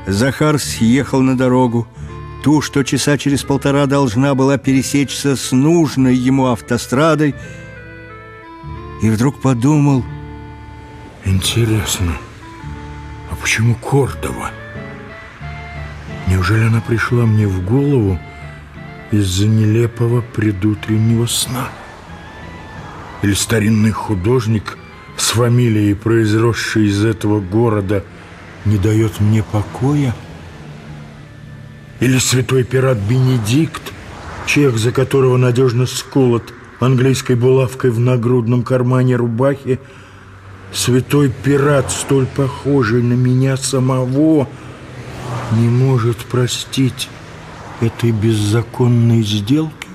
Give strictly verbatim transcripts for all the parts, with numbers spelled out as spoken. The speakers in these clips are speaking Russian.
Захар съехал на дорогу, ту, что часа через полтора должна была пересечься с нужной ему автострадой, и вдруг подумал: интересно, а почему Кордова? Неужели она пришла мне в голову из-за нелепого предутреннего сна? Или старинный художник с фамилией, произросший из этого города, не дает мне покоя? Или святой пират Бенедикт, чех, за которого надежно сколот английской булавкой в нагрудном кармане рубахи, святой пират, столь похожий на меня самого, не может простить этой беззаконной сделки?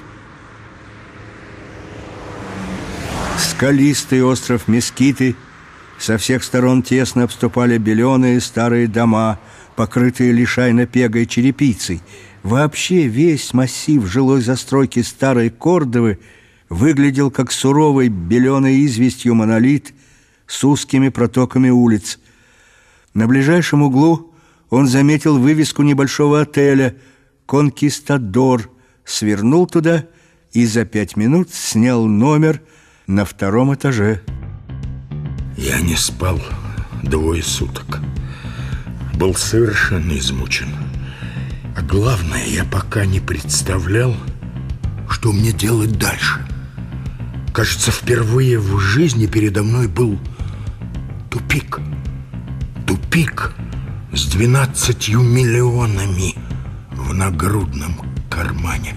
Скалистый остров Мескиты со всех сторон тесно обступали беленые старые дома, покрытые лишайно пегой черепицей. Вообще весь массив жилой застройки старой Кордовы выглядел как суровый беленой известью монолит с узкими протоками улиц. На ближайшем углу он заметил вывеску небольшого отеля «Конкистадор», свернул туда и за пять минут снял номер на втором этаже. Я не спал двое суток. Был совершенно измучен. А главное, я пока не представлял, что мне делать дальше. Кажется, впервые в жизни передо мной был тупик. Тупик с двенадцатью миллионами в нагрудном кармане.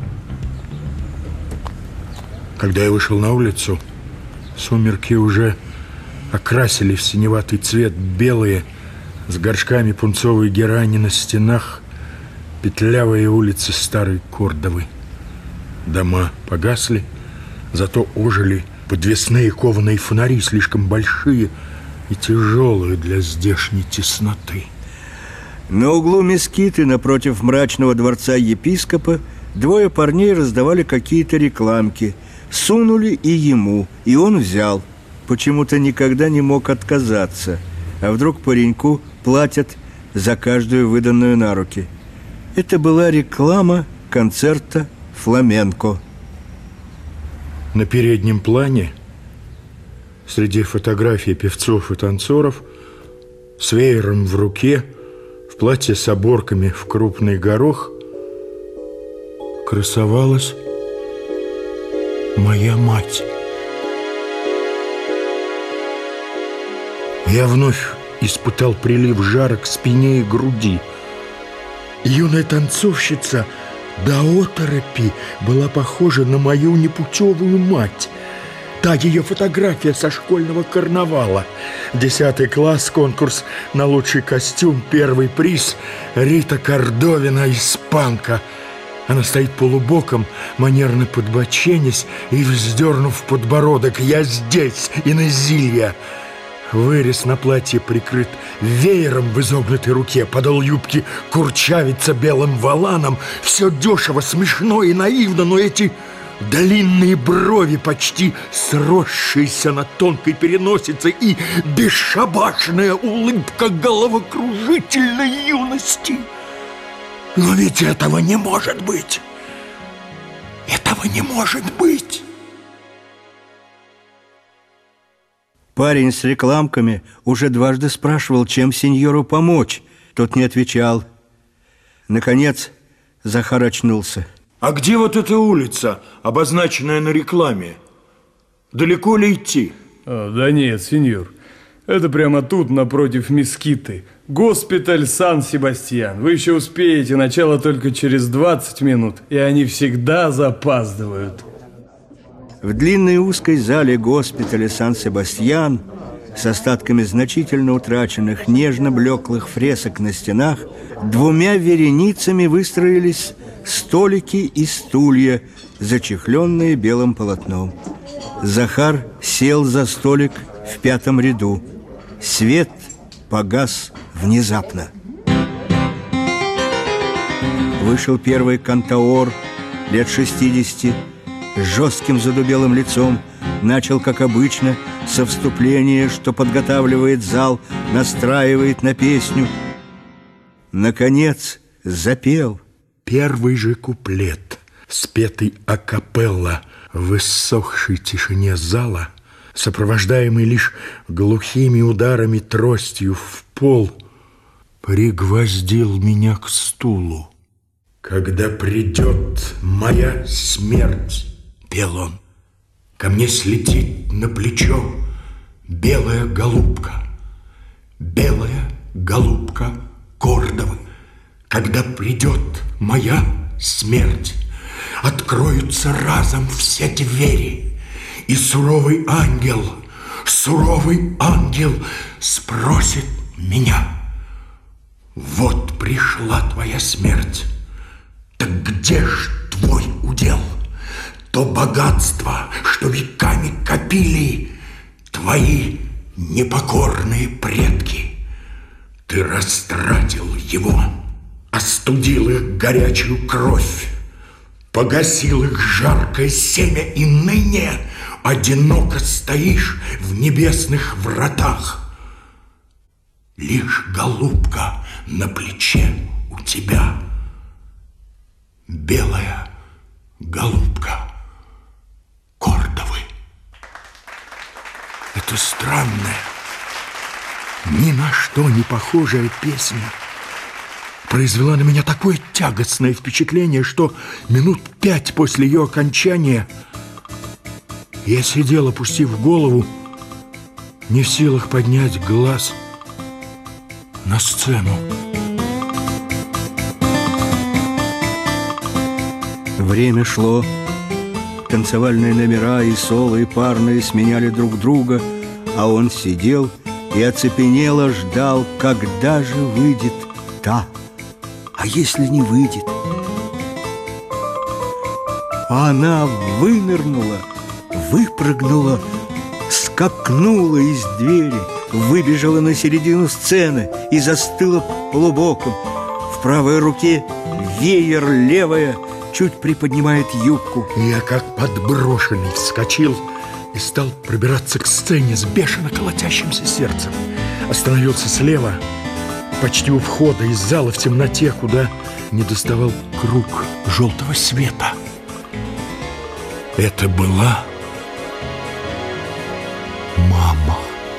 Когда я вышел на улицу, сумерки уже окрасили в синеватый цвет белые с горшками пунцовой герани на стенах петлявые улицы старой Кордовы. Дома погасли, зато ожили подвесные кованые фонари, слишком большие и тяжелые для здешней тесноты. На углу Мескиты, напротив мрачного дворца епископа, двое парней раздавали какие-то рекламки. Сунули и ему, и он взял. Почему-то никогда не мог отказаться. А вдруг пареньку платят за каждую выданную на руки? Это была реклама концерта фламенко. На переднем плане, среди фотографий певцов и танцоров, с веером в руке, в платье с оборками в крупный горох, красовалась моя мать. Я вновь испытал прилив жара к спине и груди. Юная танцовщица до оторопи была похожа на мою непутевую мать. Та ее фотография со школьного карнавала. Десятый класс, конкурс на лучший костюм, первый приз — Рита Кордовина, испанка. Она стоит полубоком, манерно подбоченясь и вздернув подбородок. «Я здесь, Инезилья!» Вырез на платье прикрыт веером в изогнутой руке, подол юбки курчавится белым воланом. Все дешево, смешно и наивно, но эти длинные брови, почти сросшиеся на тонкой переносице, и бесшабашная улыбка головокружительной юности. Но ведь этого не может быть. Этого не может быть. Парень с рекламками уже дважды спрашивал, чем сеньору помочь. Тот не отвечал. Наконец Захар очнулся. А где вот эта улица, обозначенная на рекламе? Далеко ли идти? А, да нет, сеньор. Это прямо тут, напротив Мескиты. Госпиталь Сан-Себастьян. Вы еще успеете, начало только через двадцать минут. И они всегда запаздывают. В длинной узкой зале госпиталя Сан-Себастьян с остатками значительно утраченных нежно-блеклых фресок на стенах двумя вереницами выстроились столики и стулья, зачехленные белым полотном. Захар сел за столик в пятом ряду. Свет погас внезапно. Вышел первый кантаор лет шестидесяти, с жестким задубелым лицом, начал, как обычно, со вступления, что подготавливает зал, настраивает на песню. наконец, запел. Первый же куплет, спетый акапелла в иссохшей тишине зала, сопровождаемый лишь глухими ударами тростью в пол, пригвоздил меня к стулу. «Когда придет моя смерть, — пел он, — ко мне слетит на плечо белая голубка, белая голубка Кордовы. Когда придет моя смерть, откроются разом все двери, и суровый ангел, суровый ангел спросит меня: вот пришла твоя смерть, так где ж твой удел? То богатство, что веками копили твои непокорные предки. Ты растратил его, остудил их горячую кровь, погасил их жаркое семя, и ныне одиноко стоишь в небесных вратах. Лишь голубка на плече у тебя, белая голубка Кордовы. Это странная, ни на что не похожая песня произвела на меня такое тягостное впечатление, что минут пять после ее окончания я сидел, опустив голову, не в силах поднять глаз на сцену. Время шло. Танцевальные номера и соло, и парные сменяли друг друга, а он сидел и оцепенело ждал, когда же выйдет та. А если не выйдет? А она вынырнула, выпрыгнула, скакнула из двери, выбежала на середину сцены и застыла полубоком. В правой руке веер, левая чуть приподнимает юбку. Я, как подброшенный, вскочил и стал пробираться к сцене с бешено колотящимся сердцем. Остановился слева, почти у входа из зала в темноте, куда не доставал круг желтого света. Это была мама.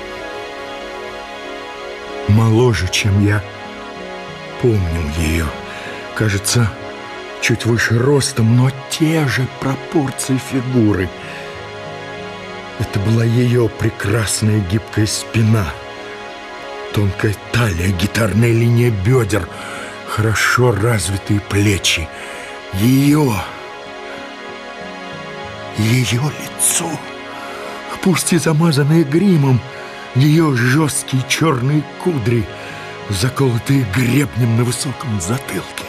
Моложе, чем я помнил ее. Кажется, чуть выше ростом, но те же пропорции фигуры. Это была ее прекрасная гибкая спина, тонкая талия, гитарная линия бедер, хорошо развитые плечи. Ее, ее лицо, пусть и замазанное гримом, ее жесткие черные кудри, заколотые гребнем на высоком затылке.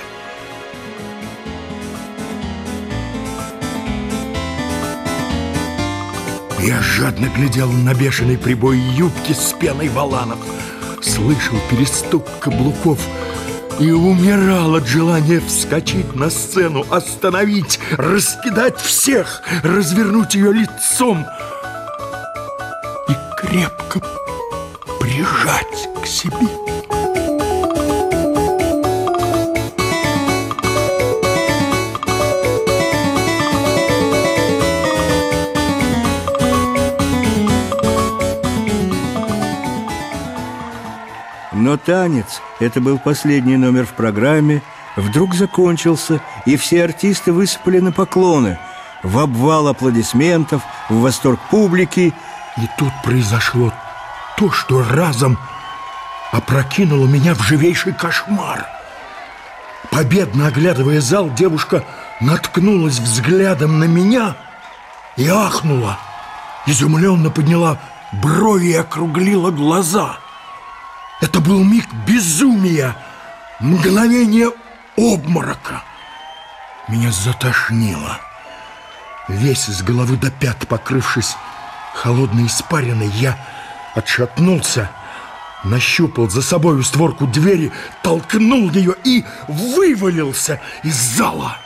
Я жадно глядел на бешеный прибой юбки с пеной воланов, слышал перестук каблуков и умирал от желания вскочить на сцену, остановить, раскидать всех, развернуть ее лицом и крепко прижать к себе. Но танец, это был последний номер в программе, вдруг закончился, и все артисты высыпали на поклоны, в обвал аплодисментов, в восторг публики. И тут произошло то, что разом опрокинуло меня в живейший кошмар. Победно оглядывая зал, девушка наткнулась взглядом на меня и ахнула, изумленно подняла брови и округлила глаза. Это был миг безумия, мгновение обморока. Меня затошнило. Весь с головы до пят, покрывшись холодной испариной, я отшатнулся, нащупал за собою створку двери, толкнул ее и вывалился из зала.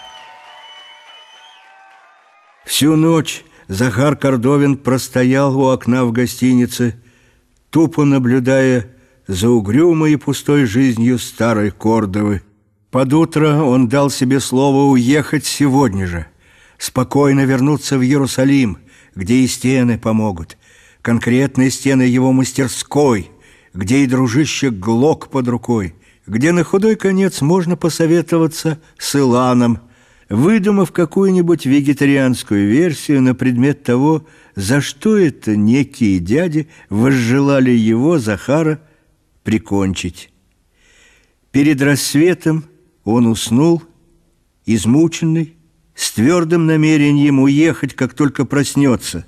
Всю ночь Захар Кордовин простоял у окна в гостинице, тупо наблюдая за угрюмой и пустой жизнью старой Кордовы. Под утро он дал себе слово уехать сегодня же, спокойно вернуться в Иерусалим, где и стены помогут, конкретные стены его мастерской, где и дружище Глок под рукой, где на худой конец можно посоветоваться с Иланом, выдумав какую-нибудь вегетарианскую версию на предмет того, за что это некие дяди возжелали его, Захара, прикончить. Перед рассветом он уснул, измученный, с твердым намерением уехать, как только проснется.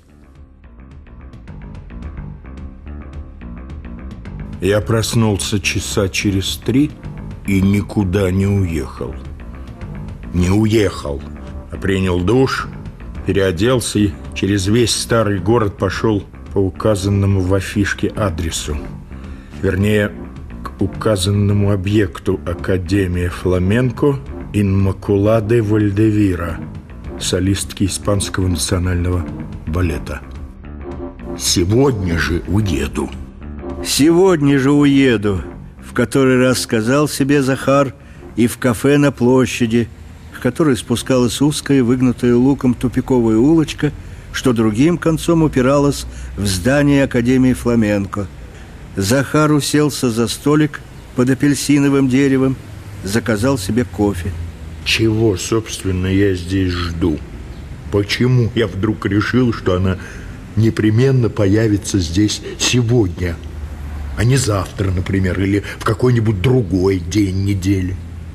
Я проснулся часа через три и никуда не уехал. Не уехал, а принял душ, переоделся и через весь старый город пошел по указанному в афишке адресу. Вернее, к указанному объекту Академия фламенко Инмакулады Вальдевира, солистки Испанского национального балета. Сегодня же уеду. Сегодня же уеду, в который раз сказал себе Захар, и в кафе на площади, к которой спускалась узкая, выгнутая луком тупиковая улочка, что другим концом упиралась в здание Академии фламенко. Захар уселся за столик под апельсиновым деревом, заказал себе кофе. Чего, собственно, я здесь жду? Почему я вдруг решил, что она непременно появится здесь сегодня, а не завтра, например, или в какой-нибудь другой день недели?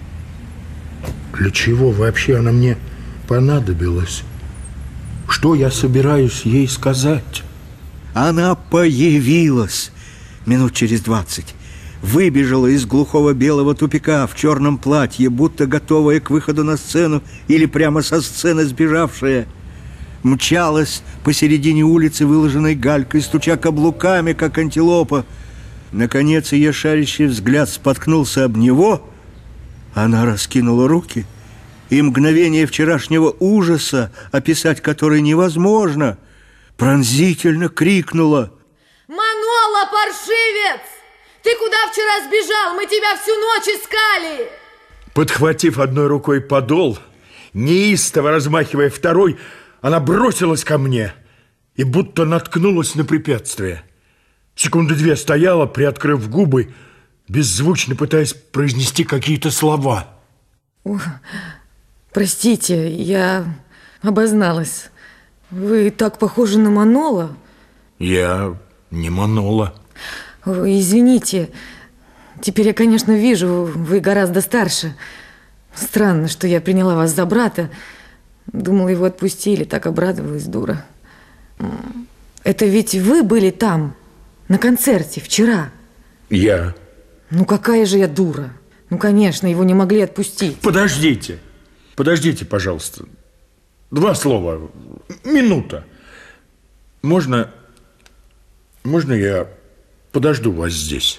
Для чего вообще она мне понадобилась? Что я собираюсь ей сказать? Она появилась минут через двадцать. Выбежала из глухого белого тупика в черном платье, будто готовая к выходу на сцену или прямо со сцены сбежавшая. Мчалась посередине улицы, выложенной галькой, стуча каблуками, как антилопа. Наконец ее шарящий взгляд споткнулся об него. Она раскинула руки, и мгновение вчерашнего ужаса, описать который невозможно, пронзительно крикнула: «Манола, паршивец! Ты куда вчера сбежал? Мы тебя всю ночь искали!» Подхватив одной рукой подол, неистово размахивая второй, она бросилась ко мне и будто наткнулась на препятствие. Секунды две стояла, приоткрыв губы, беззвучно пытаясь произнести какие-то слова. О, простите, я обозналась. Вы так похожи на Манола. Я не Манола. Ой, извините. Теперь я, конечно, вижу, вы гораздо старше. Странно, что я приняла вас за брата. Думала, его отпустили, так обрадовалась, дура. Это ведь вы были там, на концерте, вчера? Я. Ну, какая же я дура. Ну, конечно, его не могли отпустить. Подождите. Подождите, пожалуйста. Два слова. Минута. Можно... Можно я подожду вас здесь?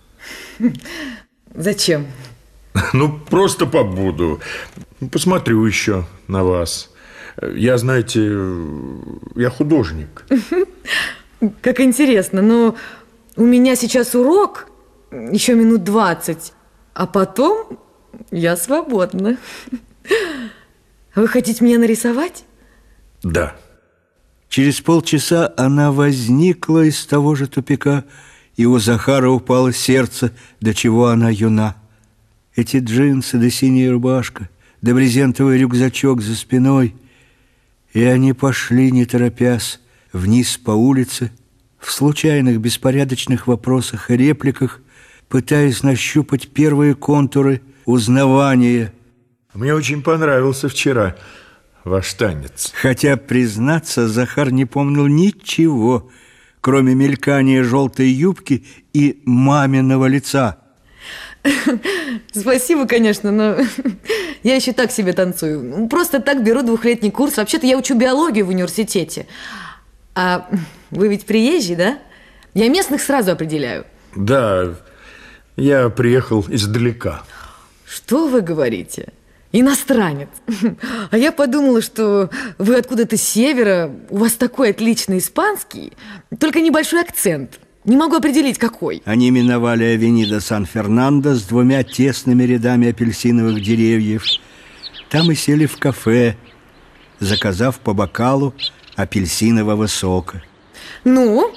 Зачем? Ну, просто побуду. Посмотрю еще на вас. Я, знаете, я художник. Как интересно. Но у меня сейчас урок еще минут двадцать, а потом я свободна. Вы хотите меня нарисовать? Да. Через полчаса она возникла из того же тупика, и у Захара упало сердце, до чего она юна. Эти джинсы да синяя рубашка, да брезентовый рюкзачок за спиной. И они пошли, не торопясь, вниз по улице, в случайных беспорядочных вопросах и репликах, пытаясь нащупать первые контуры узнавания. Мне очень понравился вчера ваш танец. Хотя, признаться, Захар не помнил ничего, кроме мелькания желтой юбки и маминого лица. Спасибо, конечно, но я еще так себе танцую. Просто так беру двухлетний курс. Вообще-то я учу биологию в университете. А вы ведь приезжий, да? Я местных сразу определяю. Да, я приехал издалека. Что вы говорите? Иностранец. А я подумала, что вы откуда-то с севера, у вас такой отличный испанский, только небольшой акцент. Не могу определить, какой. Они миновали авенида Сан-Фернандо с двумя тесными рядами апельсиновых деревьев. Там и сели в кафе, заказав по бокалу апельсинового сока. Ну,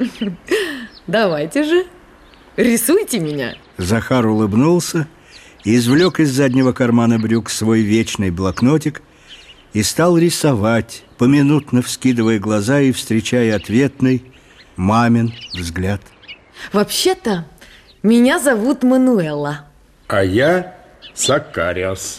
давайте же, рисуйте меня. Захар улыбнулся, извлек из заднего кармана брюк свой вечный блокнотик и стал рисовать, поминутно вскидывая глаза и встречая ответный мамин взгляд. Вообще-то, меня зовут Мануэла. А я Сакариас.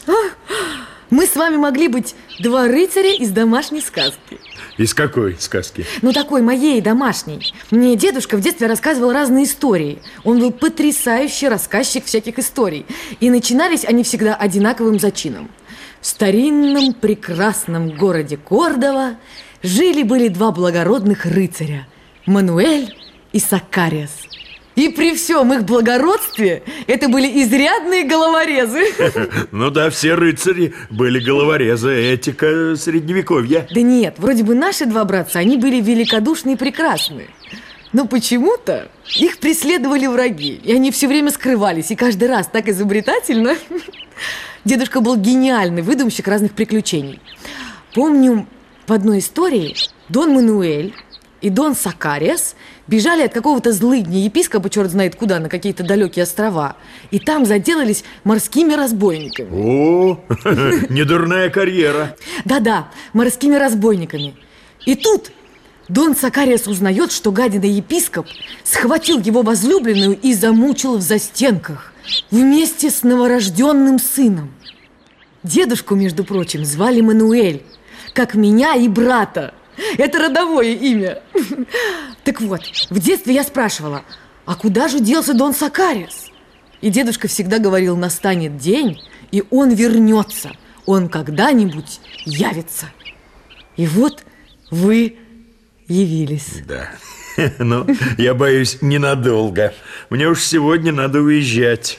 Мы с вами могли быть два рыцаря из домашней сказки. Из какой сказки? Ну, такой моей, домашней. Мне дедушка в детстве рассказывал разные истории. Он был потрясающий рассказчик всяких историй. И начинались они всегда одинаковым зачином. В старинном прекрасном городе Кордова жили-были два благородных рыцаря – Мануэль и Сакариас. И при всем их благородстве это были изрядные головорезы. Ну да, все рыцари были головорезы. Этика средневековья. Да нет, вроде бы наши два братца, они были великодушны и прекрасны. Но почему-то их преследовали враги. И они все время скрывались. И каждый раз так изобретательно. Дедушка был гениальный выдумщик разных приключений. Помню, в одной истории Дон Мануэль и Дон Сакариас бежали от какого-то злыдня епископа, черт знает куда, на какие-то далекие острова. И там заделались морскими разбойниками. О, недурная карьера. Да-да, морскими разбойниками. И тут Дон Сакариас узнает, что гадина епископ схватил его возлюбленную и замучил в застенках вместе с новорожденным сыном. Дедушку, между прочим, звали Мануэль, как меня и брата. Это родовое имя. Так вот, в детстве я спрашивала, а куда же делся Дон Сакариас? И дедушка всегда говорил, настанет день, и он вернется. Он когда-нибудь явится. И вот вы явились. Да, но я боюсь, ненадолго. Мне уж сегодня надо уезжать.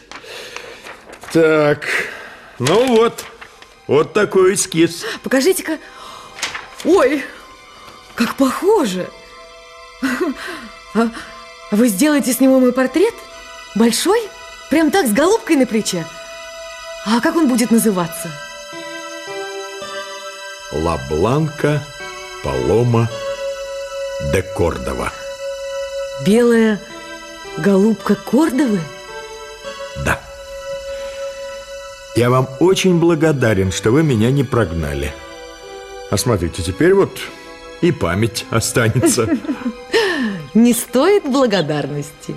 Так, ну вот, вот такой эскиз. Покажите-ка. Ой, как похоже. А вы сделаете с него мой портрет? Большой? Прям так, с голубкой на плече? А как он будет называться? Ла Бланка Палома де Кордова. Белая голубка Кордовы? Да. Я вам очень благодарен, что вы меня не прогнали. А смотрите, теперь вот и память останется. Не стоит благодарности.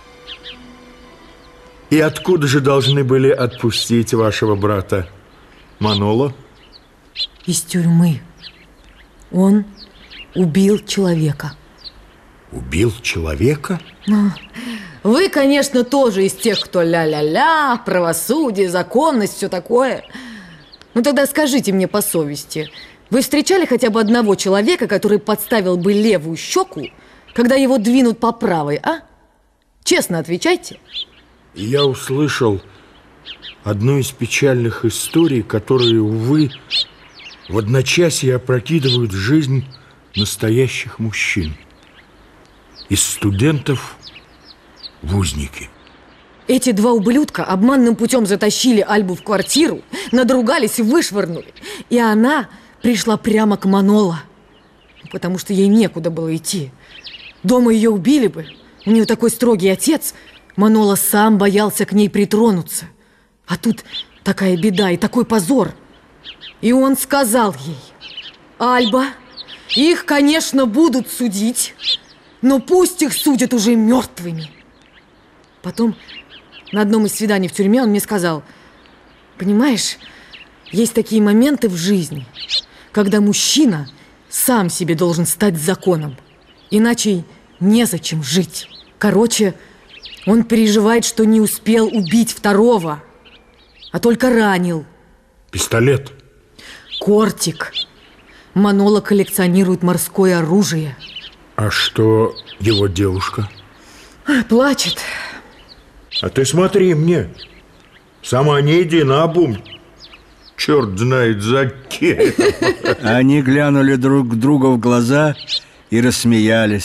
И откуда же должны были отпустить вашего брата Маноло? Из тюрьмы. Он убил человека. Убил человека? Вы, конечно, тоже из тех, кто ля-ля-ля, правосудие, законность, все такое. Ну тогда скажите мне по совести, вы встречали хотя бы одного человека, который подставил бы левую щеку, когда его двинут по правой, а? Честно отвечайте. Я услышал одну из печальных историй, которые, увы, в одночасье опрокидывают жизнь настоящих мужчин. Из студентов в узники. Эти два ублюдка обманным путем затащили Альбу в квартиру, надругались и вышвырнули. И она пришла прямо к Маноло, потому что ей некуда было идти. Дома ее убили бы. У нее такой строгий отец. Маноло сам боялся к ней притронуться. А тут такая беда и такой позор. И он сказал ей: Альба, их, конечно, будут судить, но пусть их судят уже мертвыми. Потом на одном из свиданий в тюрьме он мне сказал: понимаешь, есть такие моменты в жизни, когда мужчина сам себе должен стать законом, иначе незачем жить. Короче, он переживает, что не успел убить второго, а только ранил. Пистолет? Кортик. Маноло коллекционирует морское оружие. А что его девушка? Плачет. А ты смотри мне. Сама не иди наобум. Черт знает за кем. Они глянули друг к другу в глаза и рассмеялись.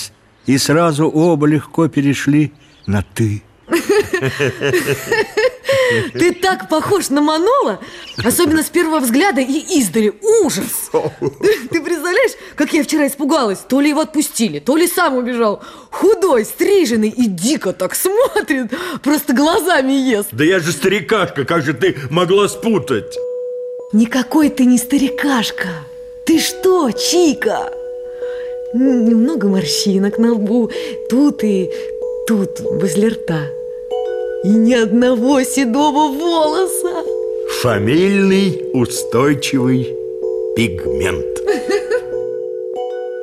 и сразу оба легко перешли на «ты». Ты так похож на Манола, особенно с первого взгляда и издали. Ужас! Ты представляешь, как я вчера испугалась? То ли его отпустили, то ли сам убежал. Худой, стриженный и дико так смотрит, просто глазами ест. Да я же старикашка, как же ты могла спутать? Никакой ты не старикашка. Ты что, Чика? Немного морщинок на лбу, тут и тут, возле рта. И ни одного седого волоса. Фамильный устойчивый пигмент.